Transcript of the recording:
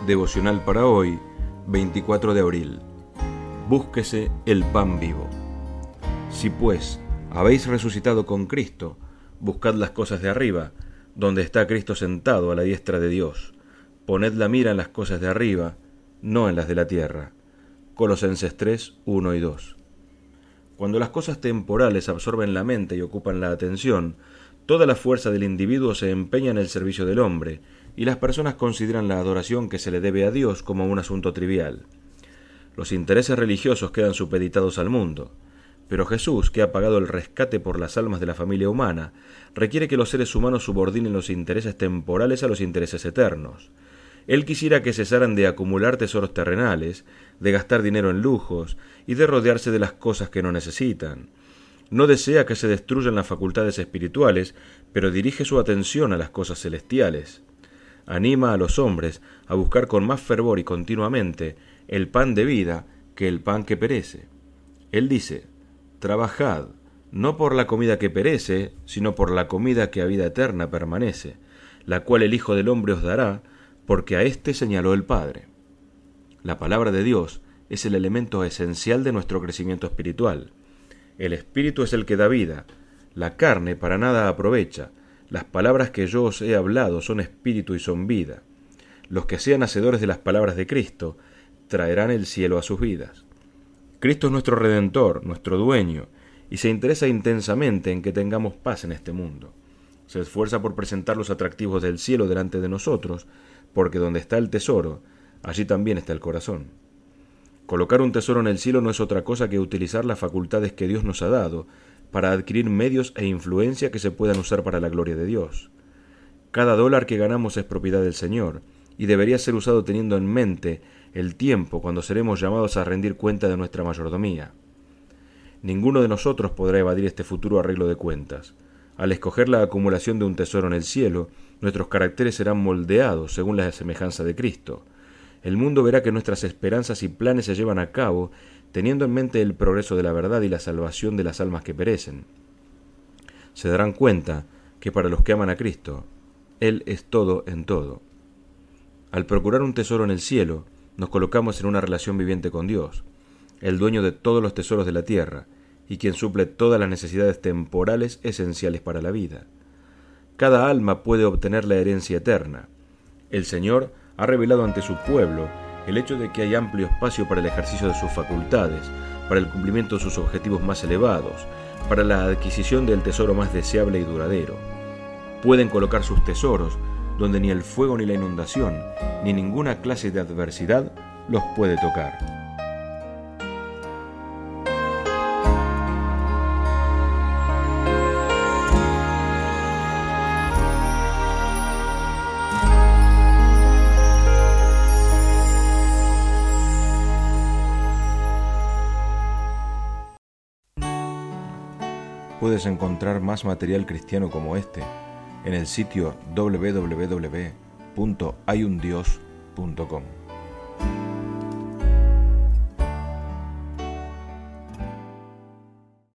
Devocional para hoy, 24 de abril. Búsquese el pan vivo. Si pues habéis resucitado con Cristo, buscad las cosas de arriba, donde está Cristo sentado a la diestra de Dios. Poned la mira en las cosas de arriba, no en las de la tierra. Colosenses 3, 1 y 2. Cuando las cosas temporales absorben la mente y ocupan la atención, toda la fuerza del individuo se empeña en el servicio del hombre, y las personas consideran la adoración que se le debe a Dios como un asunto trivial. Los intereses religiosos quedan supeditados al mundo, pero Jesús, que ha pagado el rescate por las almas de la familia humana, requiere que los seres humanos subordinen los intereses temporales a los intereses eternos. Él quisiera que cesaran de acumular tesoros terrenales, de gastar dinero en lujos y de rodearse de las cosas que no necesitan. No desea que se destruyan las facultades espirituales, pero dirige su atención a las cosas celestiales. Anima a los hombres a buscar con más fervor y continuamente el pan de vida que el pan que perece. Él dice: trabajad, no por la comida que perece, sino por la comida que a vida eterna permanece, la cual el Hijo del Hombre os dará, porque a éste señaló el Padre. La palabra de Dios es el elemento esencial de nuestro crecimiento espiritual. El Espíritu es el que da vida, la carne para nada aprovecha. Las palabras que yo os he hablado son espíritu y son vida. Los que sean hacedores de las palabras de Cristo traerán el cielo a sus vidas. Cristo es nuestro Redentor, nuestro dueño, y se interesa intensamente en que tengamos paz en este mundo. Se esfuerza por presentar los atractivos del cielo delante de nosotros, porque donde está el tesoro, allí también está el corazón. Colocar un tesoro en el cielo no es otra cosa que utilizar las facultades que Dios nos ha dado para adquirir medios e influencia que se puedan usar para la gloria de Dios. Cada dólar que ganamos es propiedad del Señor, y debería ser usado teniendo en mente el tiempo cuando seremos llamados a rendir cuenta de nuestra mayordomía. Ninguno de nosotros podrá evadir este futuro arreglo de cuentas. Al escoger la acumulación de un tesoro en el cielo, nuestros caracteres serán moldeados según la semejanza de Cristo. El mundo verá que nuestras esperanzas y planes se llevan a cabo teniendo en mente el progreso de la verdad y la salvación de las almas que perecen. Se darán cuenta que para los que aman a Cristo, Él es todo en todo. Al procurar un tesoro en el cielo, nos colocamos en una relación viviente con Dios, el dueño de todos los tesoros de la tierra, y quien suple todas las necesidades temporales esenciales para la vida. Cada alma puede obtener la herencia eterna. El Señor ha revelado ante su pueblo el hecho de que hay amplio espacio para el ejercicio de sus facultades, para el cumplimiento de sus objetivos más elevados, para la adquisición del tesoro más deseable y duradero. Pueden colocar sus tesoros donde ni el fuego ni la inundación, ni ninguna clase de adversidad los puede tocar. Puedes encontrar más material cristiano como este en el sitio www.hayundios.com.